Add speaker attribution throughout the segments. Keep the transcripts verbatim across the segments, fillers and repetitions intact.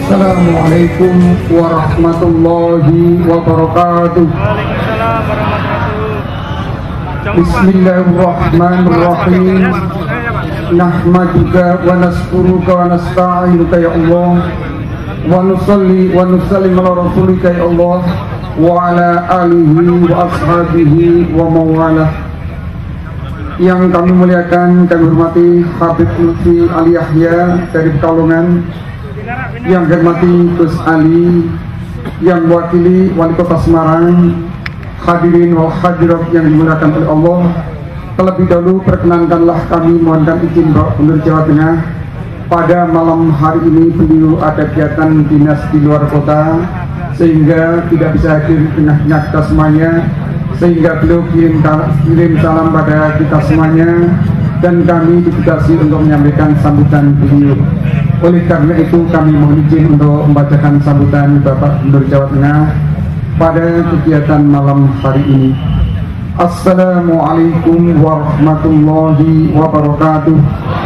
Speaker 1: Assalamualaikum warahmatullahi wabarakatuh. Bismillahirrahmanirrahim. Nahmaduka wa naskuruka wa nasta'inuka ya Allah, wa nusalli wa nusallim ala rasulika ya Allah, wa ala alihi wa ashabihi wa mawalah. Yang kami muliakan, kami hormati Habib Lutfi Ali Yahya dari Pekalongan, yang kami hormati Gus Ali yang mewakili Wali Kota Semarang, hadirin wal hadirat yang dimuliakan oleh Allah. Terlebih dahulu perkenankanlah kami mohonkan izin Bapak Gubernur Jawa Tengah, pada malam hari ini beliau ada kegiatan dinas di luar kota sehingga tidak bisa hadir di tengah-tengah kita semuanya, sehingga beliau kirim, kirim salam pada kita semuanya dan kami ditugasi untuk menyampaikan sambutan beliau. Oleh karena itu kami mohon izin untuk membacakan sambutan Bapak Gubernur Jawa Tengah pada kegiatan malam hari ini. Assalamualaikum warahmatullahi wabarakatuh.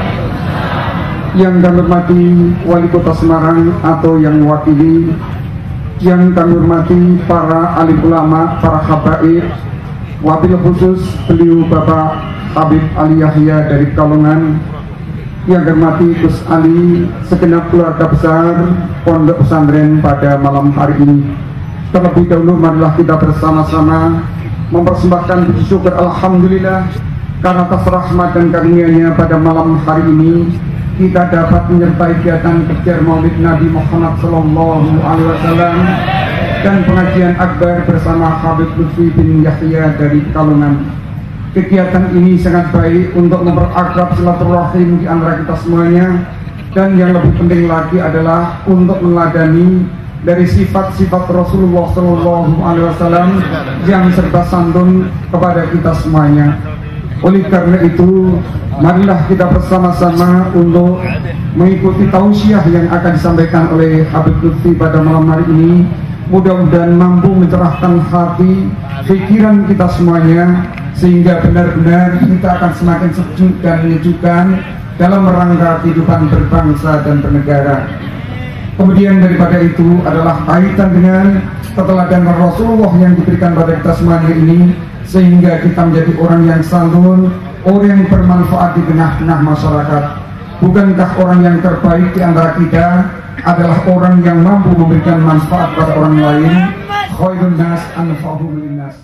Speaker 1: Yang kami hormati Wali Kota Semarang atau yang mewakili, yang kami hormati para alim ulama, para habaib, wabil khusus beliau Bapak Habib Ali Yahya dari Pekalongan, yang kami hormati Gus Ali, segenap keluarga besar Pondok Pesantren pada malam hari ini. Terlebih dahulu marilah kita bersama-sama mempersembahkan puji syukur alhamdulillah karena atas rahmat dan karunia-Nya pada malam hari ini kita dapat menyertai kegiatan kejar Maulid Nabi Muhammad Sallallahu Alaihi Wasallam dan pengajian akbar bersama Habib Lutfi bin Yahya dari Pekalongan. Kegiatan ini sangat baik untuk mempererat silaturahim di antara kita semuanya, dan yang lebih penting lagi adalah untuk meneladani dari sifat-sifat Rasulullah Sallallahu Alaihi Wasallam yang serba santun kepada kita semuanya. Oleh karena itu, marilah kita bersama-sama untuk mengikuti tausiah yang akan disampaikan oleh Habib Lutfi pada malam hari ini. Mudah-mudahan mampu mencerahkan hati, pikiran kita semuanya, sehingga benar-benar kita akan semakin sejuk dan menyejukkan dalam rangka kehidupan berbangsa dan bernegara. Kemudian daripada itu adalah kaitan dengan keteladanan Rasulullah yang diberikan pada kita semuanya ini, sehingga kita menjadi orang yang santun, orang yang bermanfaat di tengah-tengah masyarakat. Bukankah orang yang terbaik di antara kita adalah orang yang mampu memberikan manfaat pada orang lain? Khairun nas anfa'uhum linnas.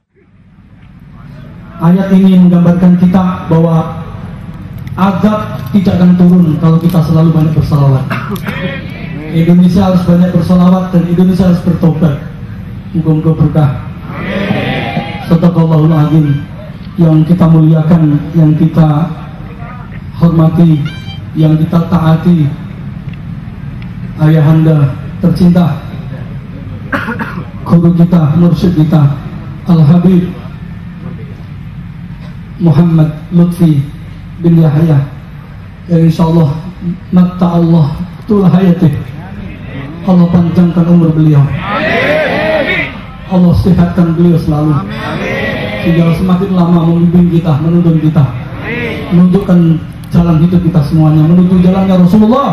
Speaker 2: Ayat ini menggambarkan kita bahwa azab tidak akan turun kalau kita selalu banyak bersalawat. Indonesia harus banyak bersalawat dan Indonesia harus bertobat. Muga-muga berkah. Sadaqallahul azim. Yang kita muliakan, yang kita hormati, yang kita taati, ayahanda tercinta, guru kita, mursyid kita, Al-Habib Muhammad Lutfi bin Yahya, yang insyaallah matta Allah tul hayatih, Allah panjangkan umur beliau, Allah sehatkan beliau selalu, sehingga semakin lama membimbing kita, menuntun kita, menunjukkan jalan hidup kita semuanya, menuju jalannya Rasulullah,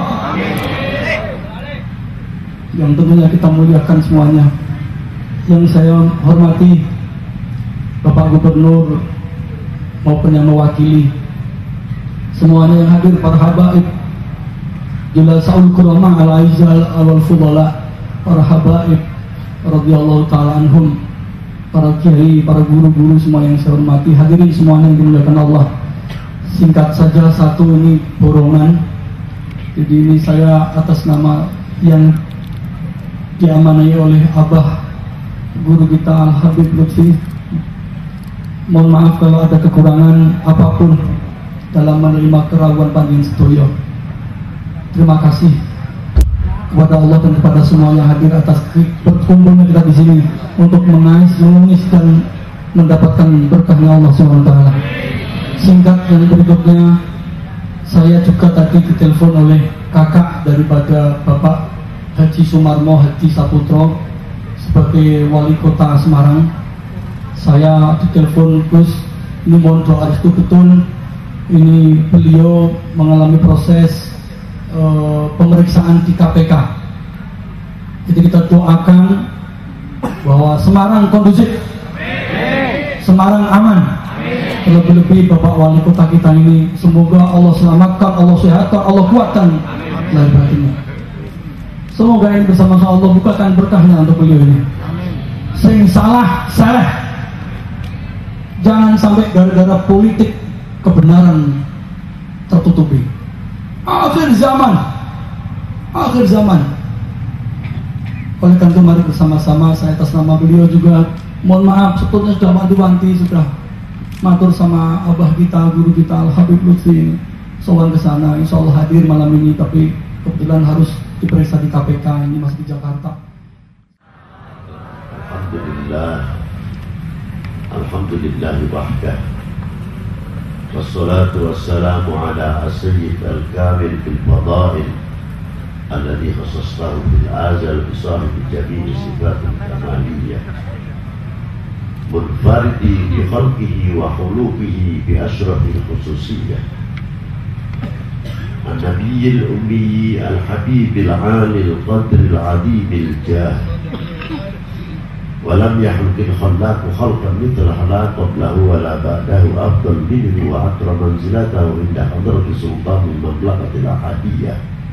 Speaker 2: yang tentunya kita muliakan semuanya. Yang saya hormati Bapak Gubernur maupun yang mewakili semuanya yang hadir, para habaib, Jula Saul Kurama al-Aizal awal fudala, para habaib radhiyallahu ta'ala anhum, para kiai, para guru-guru semua yang saya hormati, hadirin semuanya yang dimuliakan Allah. Singkat saja satu ini borongan, jadi ini saya atas nama yang diamanai oleh Abah guru kita Al-Habib Lutfi, mohon maaf kalau ada kekurangan apapun dalam menerima kerawuan panjenengan sedoyo. Terima kasih kepada Allah dan kepada semua yang hadir atas berkumpulnya kita di sini untuk mengais, mengais dan mendapatkan berkahnya Allah subhanahu wa taala. Singkat yang berikutnya, saya juga tadi ditelepon oleh kakak daripada Bapak Haji Sumarmo Haji Saputro sebagai wali kota Semarang. Saya ditelepon, Gus, ini mohon doa restu betul, ini beliau mengalami proses uh, pemeriksaan di K P K Jadi kita doakan bahwa Semarang kondusif, Semarang aman. Lebih-lebih Bapak Wali Kota kita ini, semoga Allah selamatkan, Allah sehatkan, Allah kuatkan lahir batinnya. Semoga ini bersama-sama Allah bukakan berkahnya untuk beliau ini. Sing salah, salah. Jangan sampai gara-gara politik kebenaran tertutupi. Akhir zaman, akhir zaman. Oleh karena itu mari bersama-sama, saya atas nama beliau juga mohon maaf sebetulnya sudah wanti-wanti, sudah matur sama abah kita, guru kita Al Habib Lutfi sowan ke sana, insya Allah hadir malam ini, tapi kebetulan harus diperiksa di K P K, ini masih di Jakarta.
Speaker 3: Alhamdulillah, Alhamdulillah wahdah, wassalatu wassalamu ala as-sayyid al-kamil fil fadail alladhi khassastahu bil azal bi sahibi jami'i sifatil kamaliyah munfaridi bi khalqihi wa khuluqihi bi ashrafil khususiyyah an-nabiyil ummi al-habibil 'alil qadril 'azimil jah wa lam yahlukil khallaqu khalqan mithla la qablahu wa la ba'dahu afdal minhu wa atra manzilatahu inda hadrati sultanil mamlakatil ahadiyyah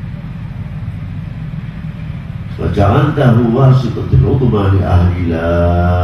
Speaker 3: wa ja'altahu wasitatil 'udma li ahli la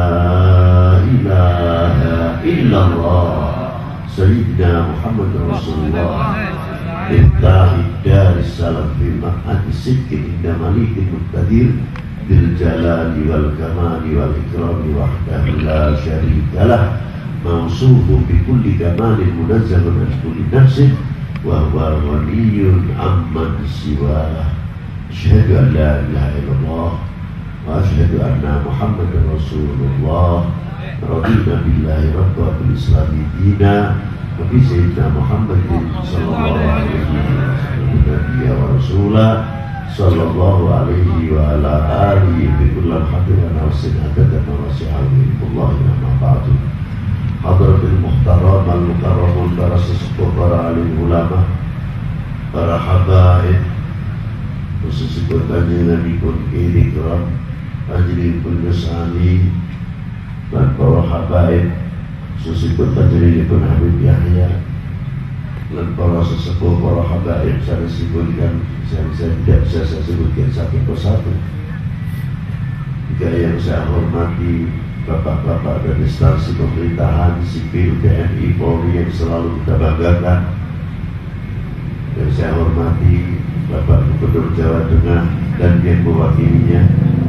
Speaker 3: ilaha illallah sayyidina Muhammad Rasulullah Iftahid daris salam fi ma'adi sidqin inda malikin muqtadir bil jalali wal kamali wal ikrami wahdahu la syarika lah mawsuufun bi kulli kamalin munazzahun an kulli nafsin wa huwa ghaniyun amman siwalah. Asyhadu an la ilaha illallah wa asyhadu anna Muhammadar Rasulullah. Radina billahi rabba bil islami dina wa bi sayyidina Muhammadin sallallahu alaihi wasallam nabiyya wa rasulah sallallahu alaihi wa ala alihi bi kulli hadirin wa sinadatan wa wasi'allahu ma ba'du. Hadratul muhtaram al mukarramun para sesepuh, para alim ulama, para habaib, khususipun panjenenganipun Kiai Ikram panjenenganipun Yusani dan para habaib, khususipun panjenenganipun Habib Yahya dan para sesepuh, para habaib saya sebutkan, saya, saya tidak bisa saya sebutkan satu persatu. Jika yang saya hormati bapak-bapak dan instansi pemerintahan sipil, T N I, Polri yang selalu kita banggakan, dan saya hormati Bapak Gubernur Jawa Tengah dan yang mewakilinya,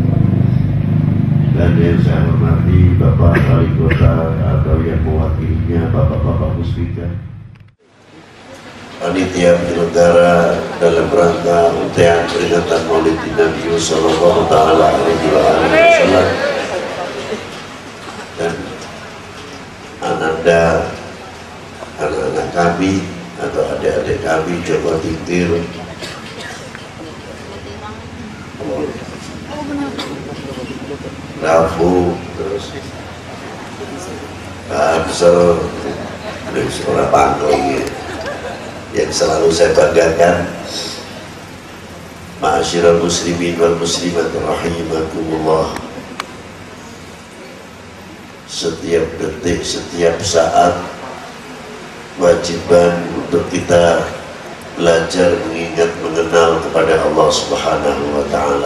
Speaker 3: dan yang saya hormati Bapak Wali Kota atau yang mewakilinya, Bapak-Bapak Muspika, panitia penyelenggara dalam rangka untayan peringatan Maulid Nabi Sallallahu Alaihi Wasallam, dan ananda anak-anak kami atau adik-adik kami Joko Tingkir, Rafu, terus Pak Absel, dan seorang panggung yang selalu saya banggakan. Ma'asyiral muslimin wal muslimat rahimakumullah. Setiap detik, setiap saat wajiban untuk kita belajar mengingat mengenal kepada Allah Subhanahu wa ta'ala.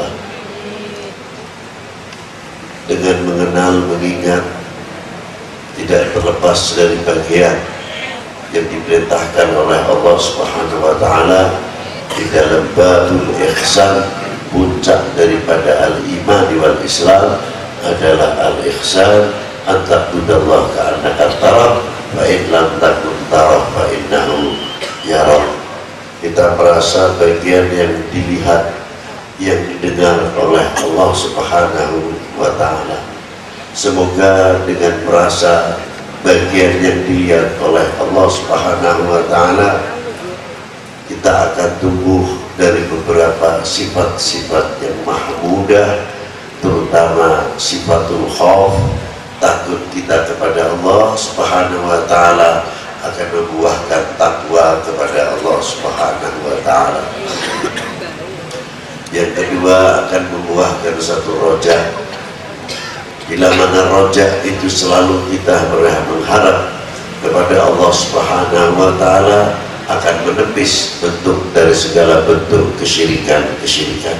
Speaker 3: Dengan mengenal, mengingat tidak terlepas dari bagian yang diperintahkan oleh Allah Subhanahu wa ta'ala di dalam babul ihsan. Puncak daripada al-iman wal islam adalah al-ihsan, an ta'budallah ka'annaka tarah fa in lam takun tarah fa innahu yarah. Kita merasa bagian yang dilihat, yang didengar oleh Allah Subhanahu wa ta'ala. Semoga dengan merasa bagian yang dilihat oleh Allah Subhanahu wa ta'ala, kita akan tumbuh dari beberapa sifat-sifat yang mahmudah, terutama sifatul khauf, takut kita kepada Allah Subhanahu wa ta'ala akan membuahkan takwa kepada Allah Subhanahu wa ta'ala. Yang kedua akan membuahkan satu rojak. Bila mana rojak itu selalu kita mengharap kepada Allah Subhanahu wa Ta'ala akan menepis bentuk dari segala bentuk kesyirikan-kesyirikan.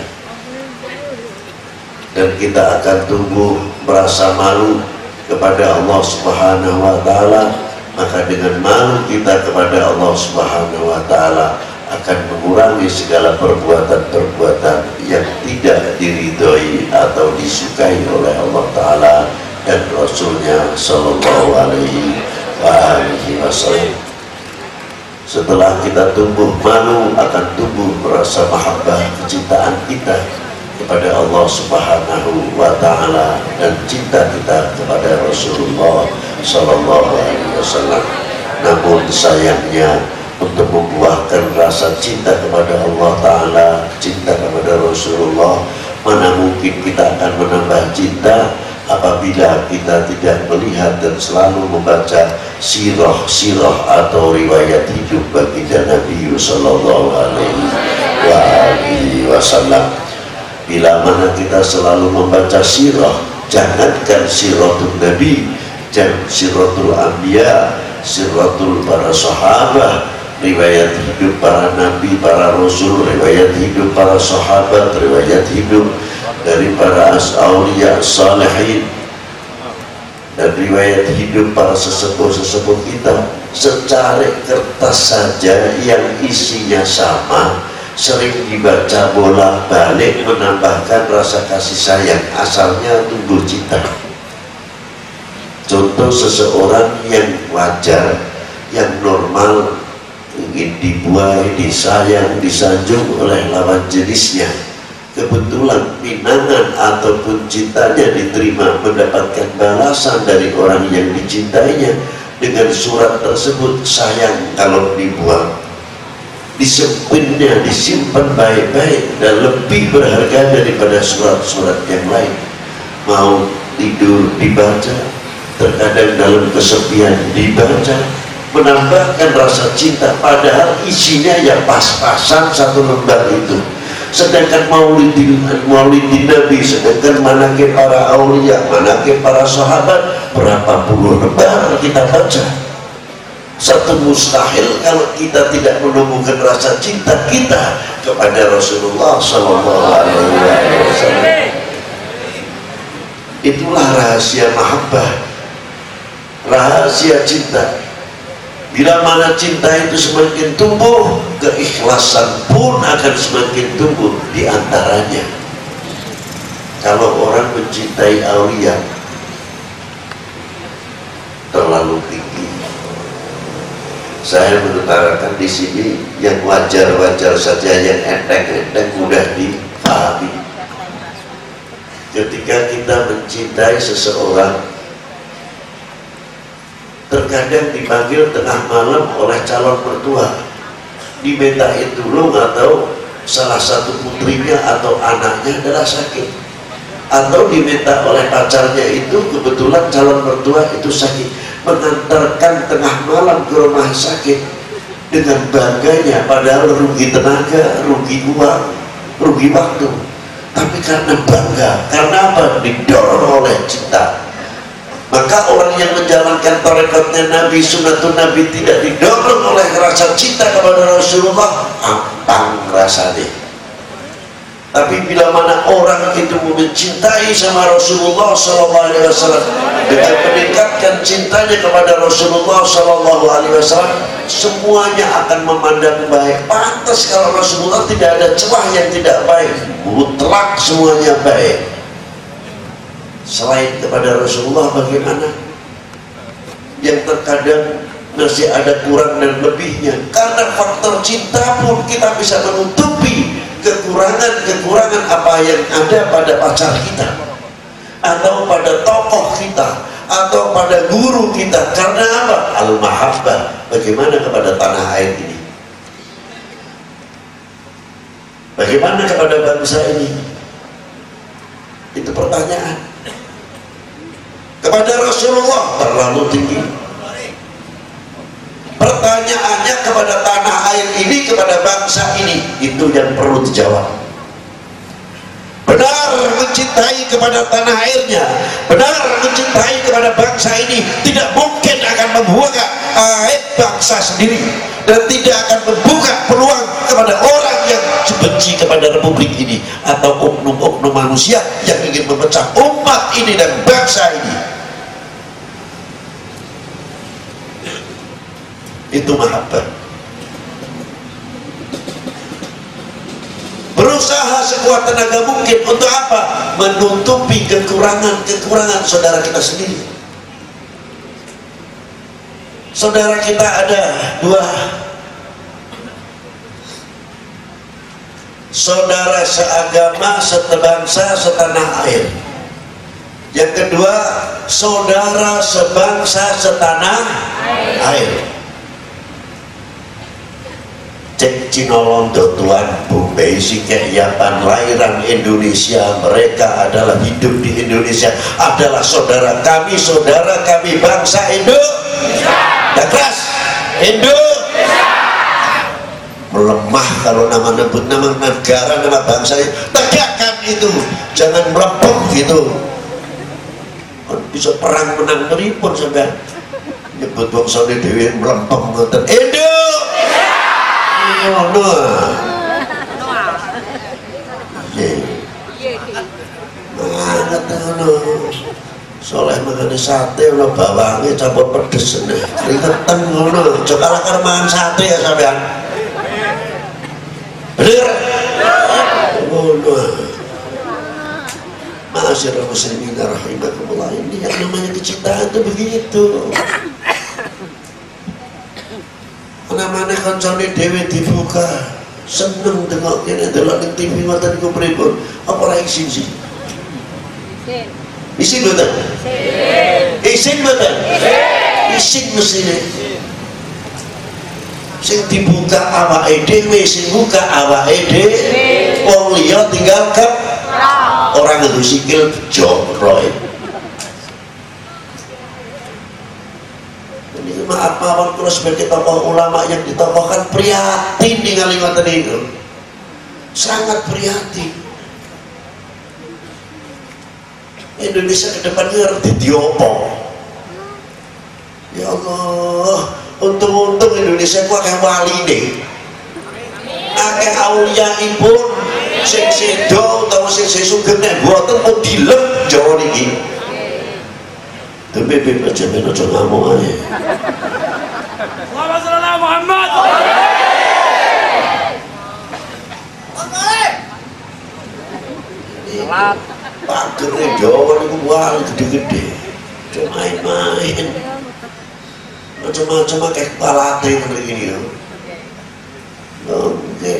Speaker 3: Dan kita akan tumbuh merasa malu kepada Allah Subhanahu wa Ta'ala, maka dengan malu kita kepada Allah Subhanahu wa Ta'ala akan mengurangi segala perbuatan-perbuatan yang tidak diridhoi atau disukai oleh Allah Ta'ala dan Rasulnya Sallallahu Alaihi Wasallam. Setelah kita tumbuh malu, akan tumbuh merasa mahabbah, kecintaan kita kepada Allah Subhanahu wa Ta'ala dan cinta kita kepada Rasulullah Sallallahu Alaihi Wasallam. Namun sayangnya, untuk membuahkan rasa cinta kepada Allah Ta'ala, cinta kepada Rasulullah, mana mungkin kita akan menambah cinta apabila kita tidak melihat dan selalu membaca sirah-sirah atau riwayat hidup baginda Nabi Sallallahu Alaihi Wasallam. Bila mana kita selalu membaca sirah, jangankan siratul Nabi, jangan siratul Anbiya, siratul para sahabat, riwayat hidup para nabi, para rasul, riwayat hidup para sahabat, riwayat hidup dari para auliya salihin, dan riwayat hidup para sesepuh-sesepuh kita secara kertas saja yang isinya sama, sering dibaca bolak-balik, menambahkan rasa kasih sayang, asalnya tumbuh cinta. Contoh seseorang yang wajar, yang normal, ingin dibuai, disayang, disanjung oleh lawan jenisnya, kebetulan pinangan ataupun cintanya diterima, mendapatkan balasan dari orang yang dicintainya dengan surat tersebut, sayang kalau dibuang, disempitnya, disimpan baik-baik dan lebih berharga daripada surat-surat yang lain. Mau tidur dibaca, terkadang dalam kesepian dibaca, menambahkan rasa cinta, padahal isinya ya pas-pasan satu lembar itu. Sedangkan maulidin, maulidin Nabi, sedangkan manaqib para aulia, manaqib para sahabat, berapa puluh lembar kita baca. Satu mustahil kalau kita tidak menemukan rasa cinta kita kepada Rasulullah Sallallahu Alaihi Wasallam. Itulah rahasia mahabbah, rahasia cinta. Bila mana cinta itu semakin tumbuh, keikhlasan pun akan semakin tumbuh di antaranya. Kalau orang mencintai aulia terlalu tinggi, saya mengutarakan di sini yang wajar-wajar saja, yang enteng-enteng mudah dipahami. Ketika kita mencintai seseorang, terkadang dipanggil tengah malam oleh calon mertua, dimintain tolong, atau salah satu putrinya atau anaknya adalah sakit, atau diminta oleh pacarnya itu, kebetulan calon mertua itu sakit, mengantarkan tengah malam ke rumah sakit dengan bangganya, padahal rugi tenaga, rugi uang, rugi waktu, tapi karena bangga, karena apa? Didorong oleh cinta. Maka orang yang menjalankan tarekatnya Nabi, sunnatun Nabi, tidak didorong oleh rasa cinta kepada Rasulullah, ampang rasanya. Tapi bila mana orang itu mencintai sama Rasulullah Sallallahu Alaihi Wasallam, dengan meningkatkan cintanya kepada Rasulullah Sallallahu Alaihi Wasallam, semuanya akan memandang baik. Pantas kalau Rasulullah tidak ada celah yang tidak baik, mutlak semuanya baik. Selain kepada Rasulullah bagaimana? Yang terkadang masih ada kurang dan lebihnya. Karena faktor cinta pun kita bisa menutupi kekurangan-kekurangan apa yang ada pada pacar kita, atau pada tokoh kita, atau pada guru kita. Karena apa? Al-mahabbah. Bagaimana kepada tanah air ini? Bagaimana kepada bangsa ini? Itu pertanyaan. Kepada Rasulullah terlalu tinggi. Pertanyaannya kepada tanah air ini, kepada bangsa ini, itu yang perlu dijawab. mencintai kepada tanah airnya, benar mencintai kepada bangsa ini, tidak mungkin akan membuka aib bangsa sendiri dan tidak akan membuka peluang kepada orang yang benci kepada republik ini atau oknum-oknum manusia yang ingin memecah umat ini dan bangsa ini. Itu mahabbah. Berusaha sekuat tenaga mungkin untuk apa? Menutupi kekurangan-kekurangan saudara kita sendiri. Saudara kita ada dua saudara seagama, sebangsa, setanah air. Yang kedua, saudara sebangsa, setanah air. Cek Cinolondo Tuan Bombay Singkek Yapan lahiran Indonesia, mereka adalah hidup di Indonesia, adalah saudara kami, saudara kami bangsa Indonesia. Dan keras Indonesia. Melemah kalau nama nyebut nama negara, nama bangsa, tegakkan itu, jangan melempem gitu. Bisa perang menang neripun sampai nyebut bangsa ini dewi melempem ngoten Indonesia. Ngono. Manget ngono. Soleh mangane sate ono bawange campur pedes nih. Keringetan ngono. Aja kalah karo mangan sate ya sampean. Bener? Ngono. Ma'asyiral muslimin rahimakumullah, ini yang namanya kecintaan itu begitu. Namanya kancane dhewe dibuka, seneng tengok kene delok ning T V ngoten niku pripun? Apa ora isin sih? Isin mboten? Isin mboten? Isin mesine. Sing dibuka awake dhewe, sing buka awake dhewe. Wong liya tinggal ke orang nganggo sikil jokroy. Maaf mawon kula sebagai tokoh ulama yang ditokohkan prihatin ningali ngoten niku. Sangat prihatin. Indonesia ke depannya harus dadi apa? Ya Allah, untung-untung Indonesia ku akeh waline. Akeh auliyaipun sing sedo utawa sing sesugeng nek mboten pun dilem Jawa niki. Tapi bebas jangan aja ngamuk aja.
Speaker 4: Wassalamualaikum Muhammad.
Speaker 3: Pagernya Jawa itu wah gede-gede. Cuma main-main. Macam-macam kayak kepala hati seperti ini. Oke.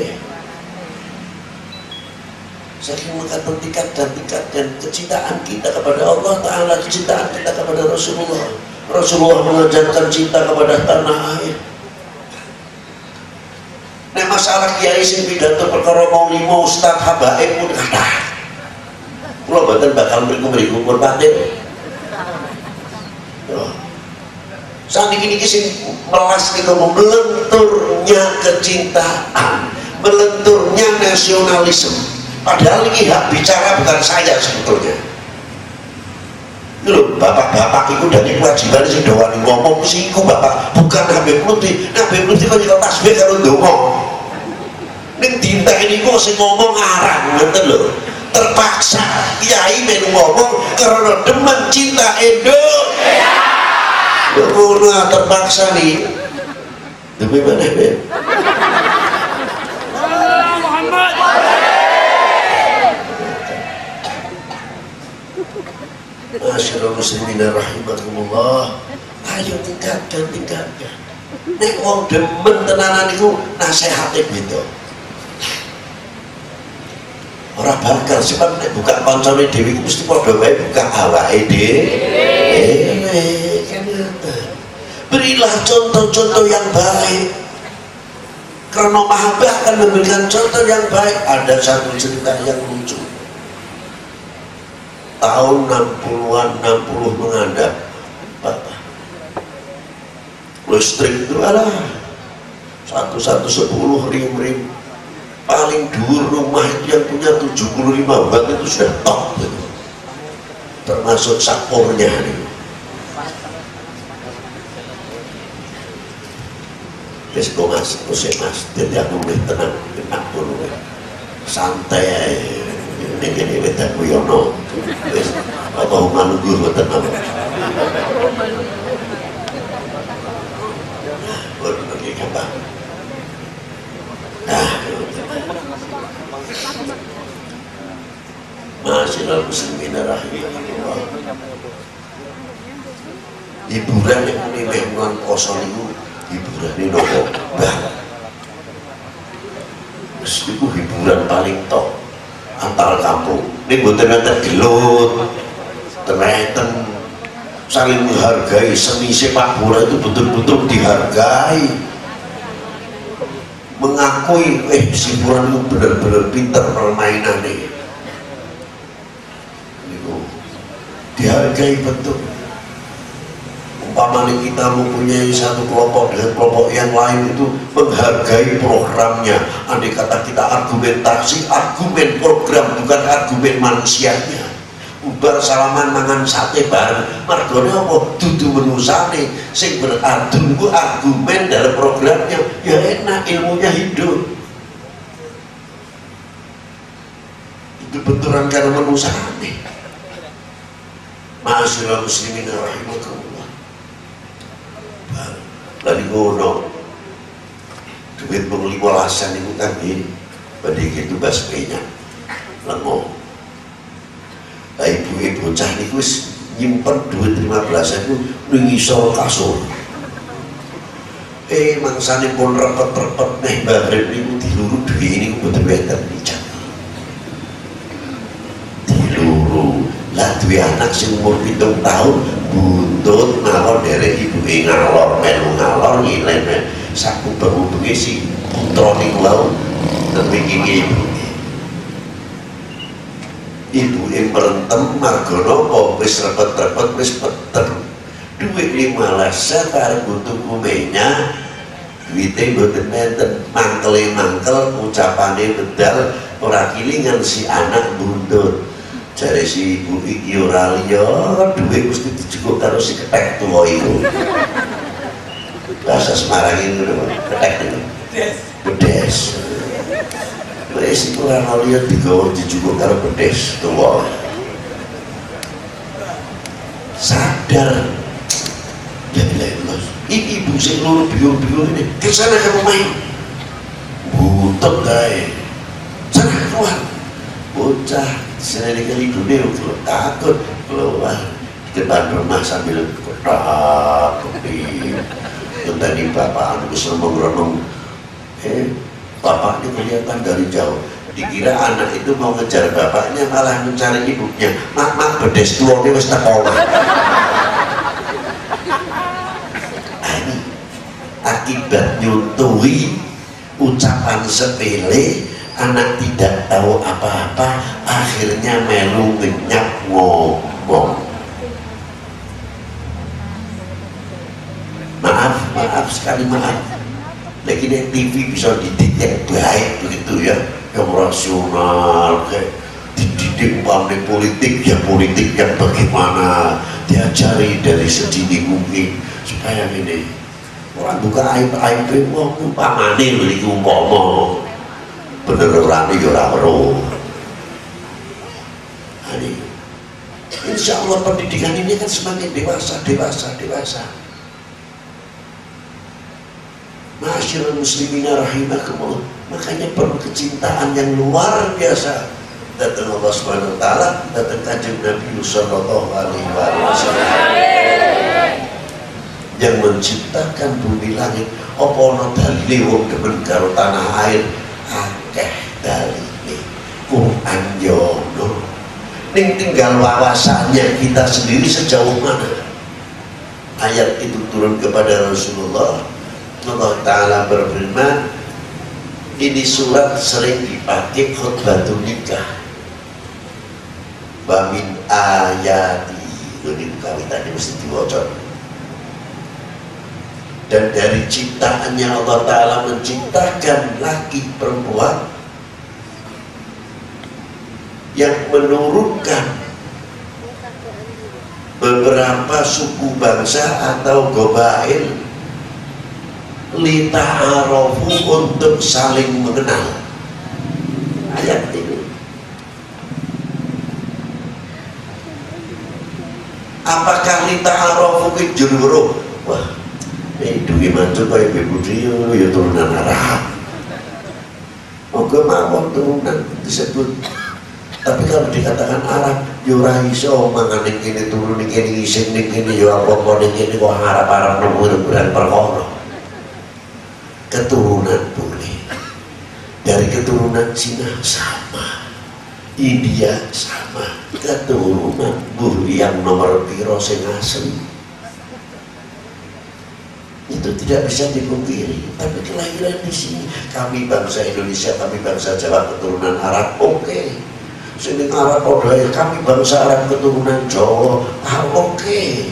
Speaker 3: Saking mengatakan tingkat dan tingkat dan kecintaan kita kepada Allah Ta'ala, kecintaan kita kepada Rasulullah. Rasulullah mengajarkan cinta kepada tanah air. Nah masalah kiai sing pidato perkara mau limo ustaz habaib pun kata. Kula mboten bakal mriku-mriku pun batin. Saat ini sing melas niku melenturnya kecintaan, melenturnya nasionalisme. Padahal ini hak bicara bukan saya sebetulnya. Loh, bapak-bapak itu dari kewajiban sing dawani ngomong sih iku bapak, bukan Habib Lutfi. Nah, Habib Lutfi kok nyekot tasbih karo ndonga. Ning dinten niku sing ngomong ngarang ngoten lho. Terpaksa kiai melu ngomong karena demen cinta Indonesia. Ngono terpaksa nih. Demi mana, Beb? Masyaallah muslimin rahimakumullah. Ayo tingkatkan, tingkatkan. Nek wong demen tenanan iku nasihate beda. Ora bakal sebab nek buka kancane dhewe iki mesti padha wae buka awake dhewe. Berilah contoh-contoh yang baik. Karena mahabbah akan memberikan contoh yang baik. Ada satu cerita yang lucu. Tahun enam puluhan, enam puluh menghadap Bapak, listrik itu adalah satu satu sepuluh rim-rim paling dhuwur rumah itu yang punya tujuh puluh lima watt itu sudah top gitu. Termasuk sapornya nih. Wis kok Mas, usih Mas, dadi aku wis tenang, enak ngono. Santai ning kene wedak kuyono. Wis apa manunggu mboten apa. Pergi kapan? Nah, Masyaallah muslimin rahimahullah. Hiburan yang ini memang kosong itu hiburan ini nopo bang. Itu hiburan paling top antar kampung. Ini buatan-buatan gelut, ternyata saling menghargai. Seni sepak bola itu betul-betul dihargai, mengakui eh si Buran itu benar-benar pinter permainan nih, dihargai betul. Umpamanya kita mempunyai satu kelompok dengan kelompok yang lain itu menghargai programnya. Andai kata kita argumentasi, argumen program bukan argumen manusianya. Ubar salaman mangan sate bareng, margone apa dudu menusane sing beradu ku argumen dalam programnya ya enak, ilmunya hidup. Itu benturan karena menusane. Masyaallah muslimin rahimakumullah. Lagi ngono duit mung limolasan iku kan iki badhe gitu basmenya lengo. Lah ibu-ibu bocah niku wis nyimpen duit lima belas ribu ning ngisor kasur. Eh mangsane pun repet-repet neh barep niku diluru duit niku boten wonten pijat. Diluru. Lah duwe anak sing umur pitung tahun buntut ngalor derek ibuke ngalor melu ngalor ngilen saku bengi si putra niku wau tempingi ibu. Ibu yang merentem margono kok wis repet-repet wis peter duit lima belas karo butuh kumenya duitnya mboten menten mangkele mangkel ucapane bedal ora kilingan si anak buntut jare si ibu iki ora liya duit mesti dicukup karo si ketek tuwa iku bahasa Semarang itu ketek itu bedes bedes itu ora liya digawa dicukup karo bedes tuwa sadar ya bilang ini ibu sing loro bingung-bingung ini kesana kamu main butuh gae sana keluar bocah seneng kali dunia untuk takut keluar di depan rumah sambil ketak ketik tadi bapak anu seremong-remong eh bapak ini kelihatan dari jauh dikira anak itu mau ngejar bapaknya malah mencari ibunya mak mak bedes tua ini wis teko akibat nyuntui ucapan sepele anak tidak tahu apa-apa akhirnya melu ngenyap ngomong maaf maaf sekali maaf lagi di T V bisa dididik yang baik begitu ya yang rasional kayak dididik umpamanya politik ya politik yang bagaimana diajari dari sedini mungkin supaya ini orang buka aib-aib wah umpamanya beli umpama bener-bener ya ora weruh. Ini insya Allah pendidikan ini kan semakin dewasa, dewasa, dewasa. Masyaallah muslimin rahimakumullah. Makanya perlu kecintaan yang luar biasa. Datang Allah Subhanahu wa taala, datang kanjeng Nabi sallallahu alaihi wasallam. Yang menciptakan bumi langit, apa ana dalile wong demen karo tanah air? Akeh dalile Quran yono ning tinggal wawasannya kita sendiri sejauh mana ayat itu turun kepada Rasulullah. Allah Ta'ala berfirman ini surat sering dipakai khutbatul nikah wa min ayati ini bukan tadi mesti diwaca. Dan dari ciptaannya Allah Ta'ala menciptakan laki perempuan yang menurunkan beberapa suku bangsa atau gobail lita'arofu untuk saling mengenal. Ayat ini apakah lita'arofu kejururo? Wah, ini duit mantul kaya ibu dia ya turunan Arab, moga mawon turunan disebut. Tapi kalau dikatakan Arab, yura iso mangan ning kene turun ning kene ngising ning kene yo apa-apa ning kene kok Arab-Arab nemu-nemuran perkara. Keturunan boleh. Dari keturunan Cina sama. India sama. Keturunan buh yang nomor piro sing asli. Itu tidak bisa dipungkiri. Tapi kelahiran di sini, kami bangsa Indonesia, kami bangsa Jawa keturunan Arab, oke. Okay. Sini Arab odai, kami bangsa Arab keturunan Jawa, ah oke. Okay.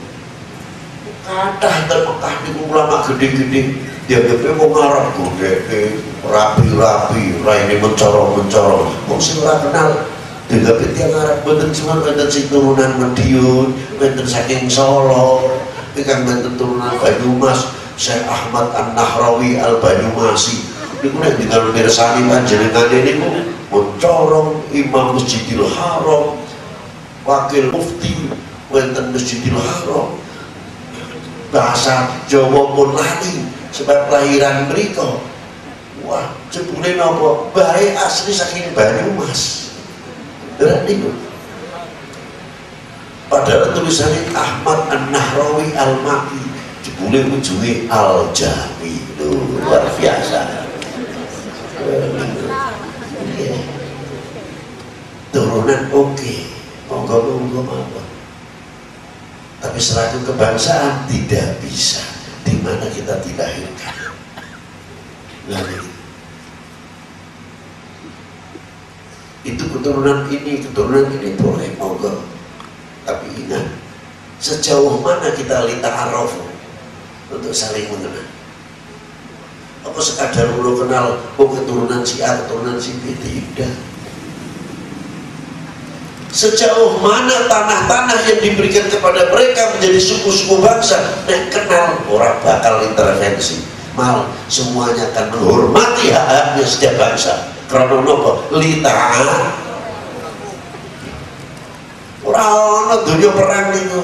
Speaker 3: Kadah termekah di ulama gede-gede, dia gede mau Arab gede, rapi-rapi, raini mencorong-mencorong. Mau sih ora kenal, dia gede yang Arab benten cuma benten sing turunan Madiun, benten saking Solo, ikan benten turunan Banyumas, Syekh Ahmad An-Nahrawi Al-Banyumasi. Ini nek tinggal mirsani panjenengan ini ku mencorong Imam Masjidil Haram, Wakil Mufti wonten Masjidil Haram, bahasa Jawa pun lali sebab kelahiran mereka. Wah, jebule napa bae asli saking Banyumas. Berarti padahal tulisannya Ahmad An-Nahrawi Al-Maki, jebule ujunge Al-Jami. Luar biasa. Turunan oke, okay. Monggo-monggo mawon. Tapi selaku kebangsaan tidak bisa, di mana kita dilahirkan. Lalu itu keturunan ini, keturunan ini boleh monggo. Tapi ingat, sejauh mana kita lita'arofu untuk saling mengenal. Apa sekadar lu kenal, oh keturunan si A, keturunan si B, tidak. Sejauh mana tanah-tanah yang diberikan kepada mereka menjadi suku-suku bangsa, nek kenal orang bakal intervensi. Mal semuanya akan menghormati hak-haknya setiap bangsa. Karena nopo lita. Orang dunia perang itu,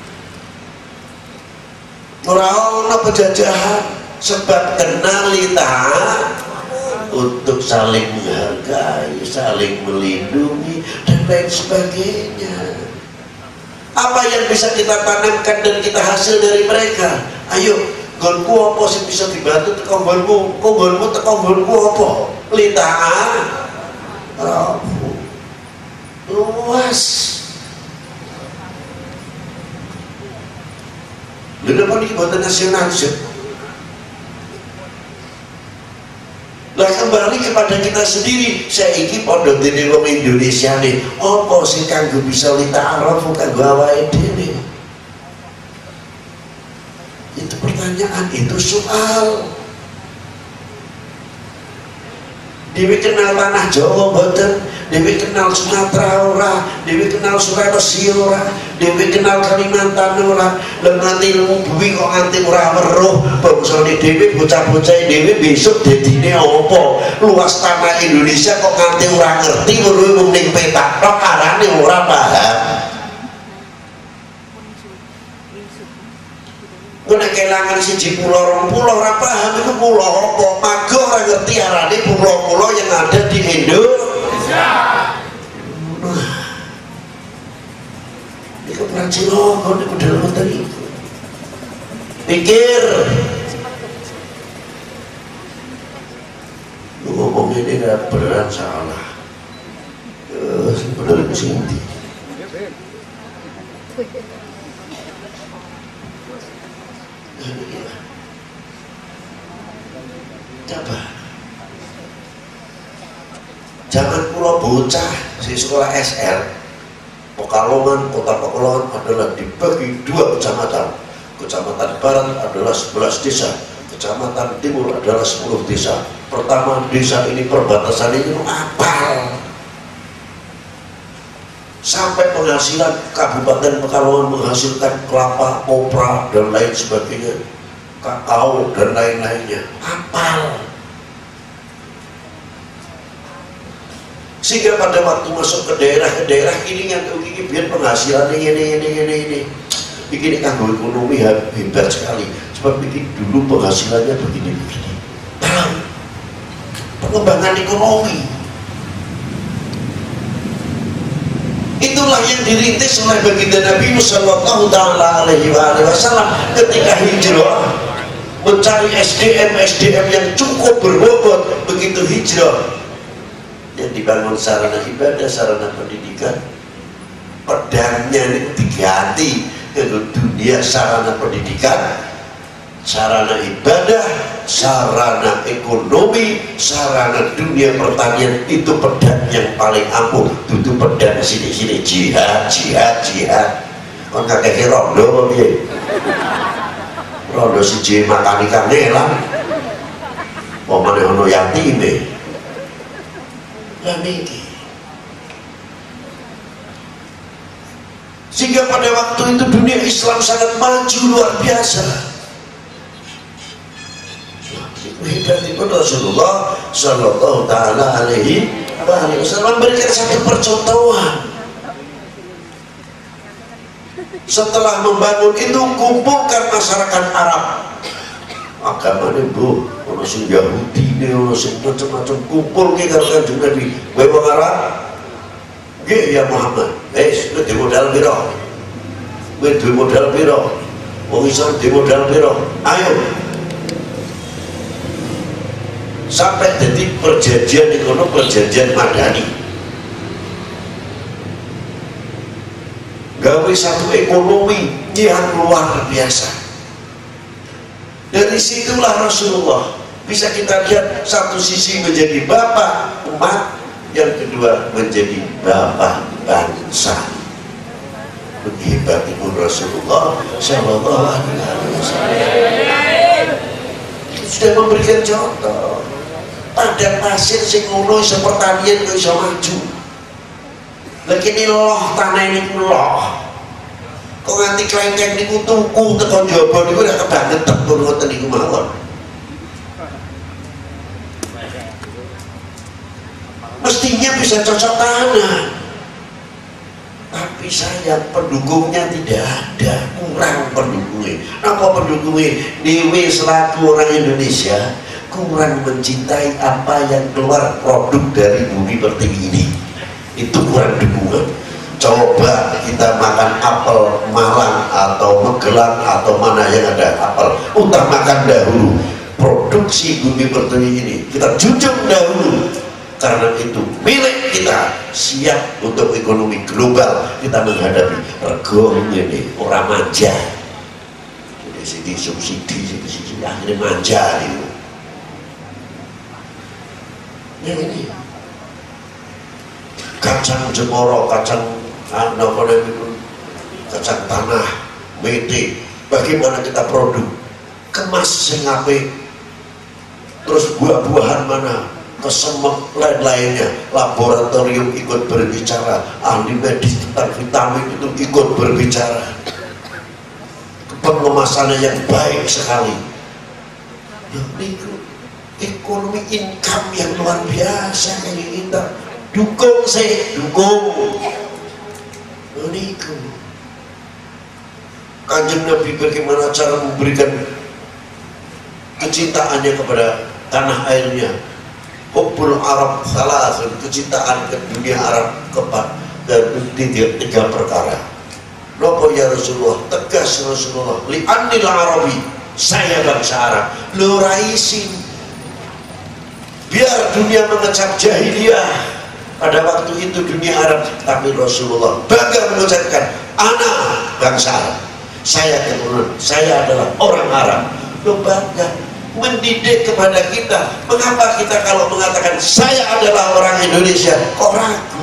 Speaker 3: orang penjajahan. Sebab kenal lita untuk saling menghargai, saling melindungi dan lain sebagainya. Apa yang bisa kita tanamkan dan kita hasil dari mereka? Ayo, gonku apa sih bisa dibantu teko gonku, kok gonku teko gonku apa? Litaan, rafu, luas. Lalu apa ini buatan nasionalis? Lah kembali kepada kita sendiri. Saya iki pondok dene wong Indonesia nih. Apa sing kanggo bisa lita'arofu kanggo awake dhewe? Itu pertanyaan, itu soal. Dewi kenal tanah Jawa boten, Dewi kenal Sumatera ora, Dewi kenal Sulawesi ora, Dewi kenal Kalimantan ora. Lah nganti bumi kok nganti ora weruh bangsane Dewi, bocah-bocah Dewi besok dadine apa? Luas tanah Indonesia kok nganti ora ngerti, weruh mung ning petak tok arane ora paham. Gue nek kelangan siji pulau rong pulau ora paham itu pulau apa, mago ora ngerti arane pulau-pulau yang ada di Indonesia. Nah, ini keperan Ciloko ini model model itu. Pikir, lu ngomong ini gak beneran salah. Eh, beneran Cinti. Coba zaman pulau bocah di sekolah S R Pekalongan, kota Pekalongan adalah dibagi dua kecamatan. Kecamatan Barat adalah sebelas desa, kecamatan Timur adalah sepuluh desa. Pertama desa ini perbatasan ini apal sampai penghasilan Kabupaten Pekalongan menghasilkan kelapa, kopra dan lain sebagainya, kakao dan lain-lainnya, apal. Sehingga pada waktu masuk ke daerah ke daerah ini yang ini biar penghasilan ini ini ini ini ini ini kanggo ekonomi hebat sekali. Sebab ini dulu penghasilannya begini begini. Tahu pengembangan ekonomi. Itulah yang dirintis oleh baginda Nabi Sallallahu Taala Alaihi Wasallam ketika hijrah mencari S D M S D M yang cukup berbobot. Begitu hijrah yang dibangun sarana ibadah, sarana pendidikan, pedangnya ini diganti ke dunia sarana pendidikan, sarana ibadah, sarana ekonomi, sarana dunia pertanian. Itu pedang yang paling ampuh. Itu pedang sini-sini jihad, jihad, jihad. Kon kakek rondo piye? Rondo siji makan ikan nelang. Pomane ono yatime. Lah niki. Sehingga pada waktu itu dunia Islam sangat maju luar biasa. Hebatipun Rasulullah Sallallahu Taala Alaihi Wasallam memberikan satu percontohan. Setelah membangun itu, kumpulkan masyarakat Arab. Agamanya bu, ono sing Yahudi ne, ono sing macam-macam, kumpul ke karo Kanjeng Nabi. Kowe wong Arab? Nggih ya Muhammad. Wis, kowe duwe modal pira? Kowe duwe modal pira? Wong Islam duwe modal pira? Ayo. Sampai jadi perjanjian ekonomi, perjanjian Madani. Gawe satu ekonomi yang luar biasa. Dari situlah Rasulullah bisa kita lihat, satu sisi menjadi bapak umat, yang kedua menjadi bapak bangsa. Hebatipun Rasulullah Sallallahu Alaihi Wasallam sudah memberikan contoh. Padang pasir sing ngono iso pertanian kok iso maju. Lagi ini loh tanah ini loh. Kok nganti klengkeng niku tuku tekan jaba niku ora kebangetan pun ngoten niku mawon. Mestinya bisa cocok tanah. Tapi sayang pendukungnya tidak ada, kurang pendukungnya. Apa pendukungnya? Dewi selaku orang Indonesia kurang mencintai apa yang keluar produk dari bumi pertiwi ini. Itu kurang dukungan. Coba kita makan apel Malang atau Magelang atau mana yang ada apel, utamakan dahulu produksi bumi pertiwi ini, kita junjung dahulu, karena itu milik kita, siap untuk ekonomi global kita menghadapi. Rego ini orang manja, jadi sini subsidi, sini sini akhirnya manja itu. Ya ini kacang Jemoro, kacang kacang tanah, mete, bagaimana kita produk, kemas sing apik, terus buah-buahan mana, kesemek lain-lainnya, laboratorium ikut berbicara, ahli medis tentang vitamin itu ikut berbicara, pengemasannya yang baik sekali. Itu ekonomi income yang luar biasa kayak kita. Dukung saya, dukung. Niku Kanjeng Nabi bagaimana cara memberikan kecintaannya kepada tanah airnya. Hubbul Arab salah, kecintaan ke dunia Arab kepada tiga, tiga perkara. Nopo ya Rasulullah, tegas Rasulullah, li anil Arabi, saya bangsa Arab. Lu raisin, biar dunia mengecap jahiliyah pada waktu itu dunia Arab, tapi Rasulullah bangga mengucapkan anak bangsa Arab, saya keturunan, saya adalah orang Arab. Lo bangga mendidik kepada kita. Mengapa kita kalau mengatakan saya adalah orang Indonesia kok ragu?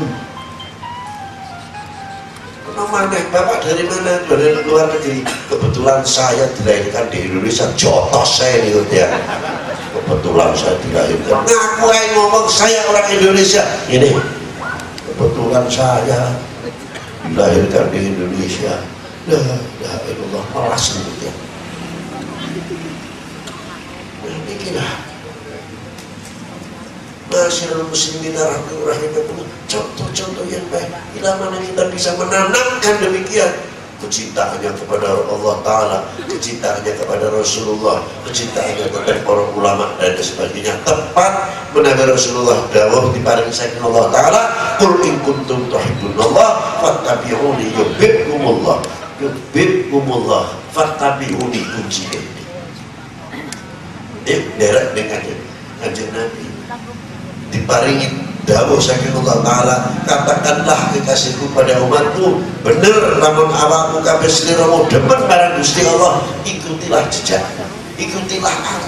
Speaker 3: Mana bapak dari mana? Dari luar negeri. Kebetulan saya dilahirkan di Indonesia, jotos saya nih ya. Kebetulan saya dilahirkan. Ngaku aja ngomong saya orang Indonesia. Ini kebetulan saya dilahirkan di Indonesia. La ilaha illallah, malah sembuh ya. Nah, inilah masyarakat muslimin rahimahullah, contoh-contoh yang baik. Bila mana kita bisa menanamkan demikian kecintaannya kepada Allah Ta'ala, kecintaannya kepada Rasulullah, kecintaannya kepada para ulama dan sebagainya, tepat menabi Rasulullah dawuh diparingi saking Allah Ta'ala, qul in kuntum tuhibbunallah fattabi'uni yuhibbukumullah yuhibbukumullah fattabi'uni kuncinya ini. Eh, derek dengan kanjeng Nabi diparingi dawuh saking Allah Ta'ala, katakanlah kekasihku pada umatku, bener lamun awakmu kabeh sliramu demen marang Gusti Allah, ikutilah jejakku, ikutilah aku.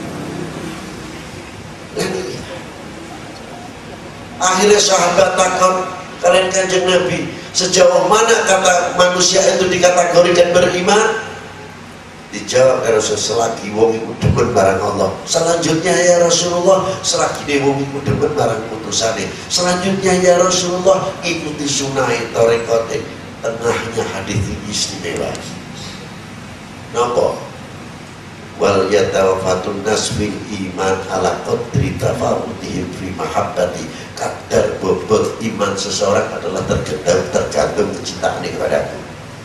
Speaker 3: Ini akhirnya sahabat takon kalian kanjeng Nabi, sejauh mana kata manusia itu dikategorikan beriman? Dijawab ya Rasulullah, selagi wong iku demen barang Allah. Selanjutnya ya Rasulullah, selagi wong iku demen barang putusane. Selanjutnya ya Rasulullah, ikuti sunai tarekote. Tengahnya hadis istimewa. Napa? Wal yatawaffatun nas bil iman ala qadri tafawutihim fi mahabbati. Kadar bobot iman seseorang adalah tergantung tergantung kecintaannya kepadaku.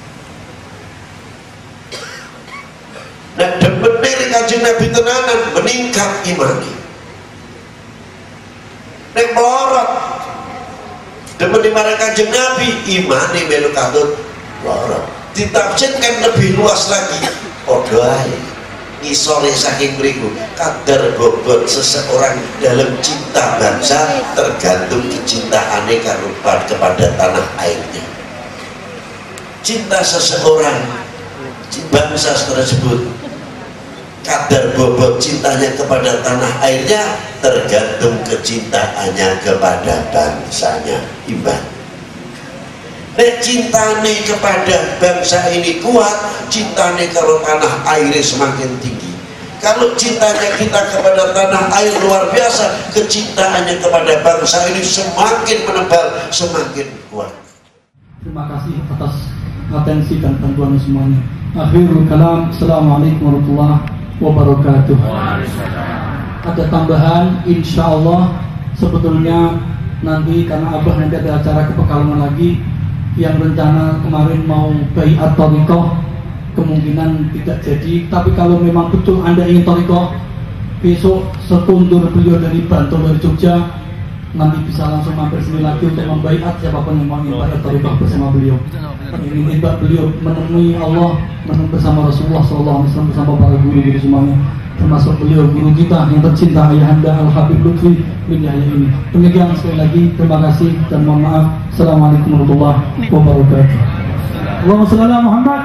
Speaker 3: Dan bener kanjeng Nabi tenanan meningkat imani. Nek melorot demen marang kanjeng Nabi, imani melu katut lorot. Ditafsirkan lebih luas lagi. Padha ae ngisore saking mriku, kadar bobot seseorang dalam cinta bangsa tergantung kecintaannya kepada tanah airnya. Cinta seseorang bangsa tersebut, kadar bobot cintanya kepada tanah airnya tergantung kecintaannya kepada bangsanya. Imbang nek cintane kepada bangsa ini kuat, cintane kalau tanah airnya semakin tinggi. Kalau cintanya kita kepada tanah air luar biasa, kecintaannya kepada bangsa ini semakin menebal, semakin kuat.
Speaker 2: Terima kasih atas atensi dan bantuan semuanya. Akhirul kalam, assalamualaikum warahmatullahi wabarakatuh. Ada tambahan, insya Allah sebetulnya nanti karena Abah nanti ada acara ke Pekalongan lagi, yang rencana kemarin mau baiat thariqah kemungkinan tidak jadi. Tapi kalau memang betul Anda ingin thariqah, besok sekundur beliau dari Bantul dari Jogja, nanti bisa langsung mampir sini lagi untuk membaiat siapapun yang mau baiat thariqah bersama beliau. Ini tiba beliau menemui Allah, menemui bersama Rasulullah shallallahu alaihi wasallam bersama para guru-guru semuanya, termasuk beliau guru kita yang tercinta Ayahanda Al Habib Lutfi bin Yahya ini. Demikian sekali lagi, terima kasih dan mohon maaf. Assalamualaikum warahmatullahi wabarakatuh. Allahumma shalli ala Muhammad.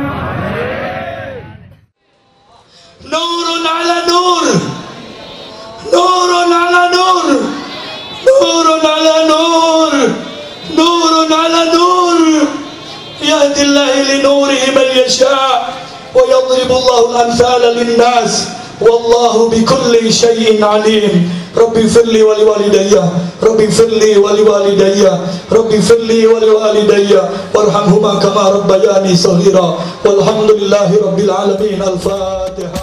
Speaker 4: Nurun ala nur, nurun ala nur, nurun ala nur, nurun ala nur. يهدي الله لنوره من يشاء ويضرب الله الأمثال للناس والله بكل شيء عليم. ربي اغفر لي ولوالدي، ربي اغفر لي ولوالدي، ربي اغفر لي ولوالدي وارحمهما كما ربياني صغيرا والحمد لله رب العالمين. الفاتحة.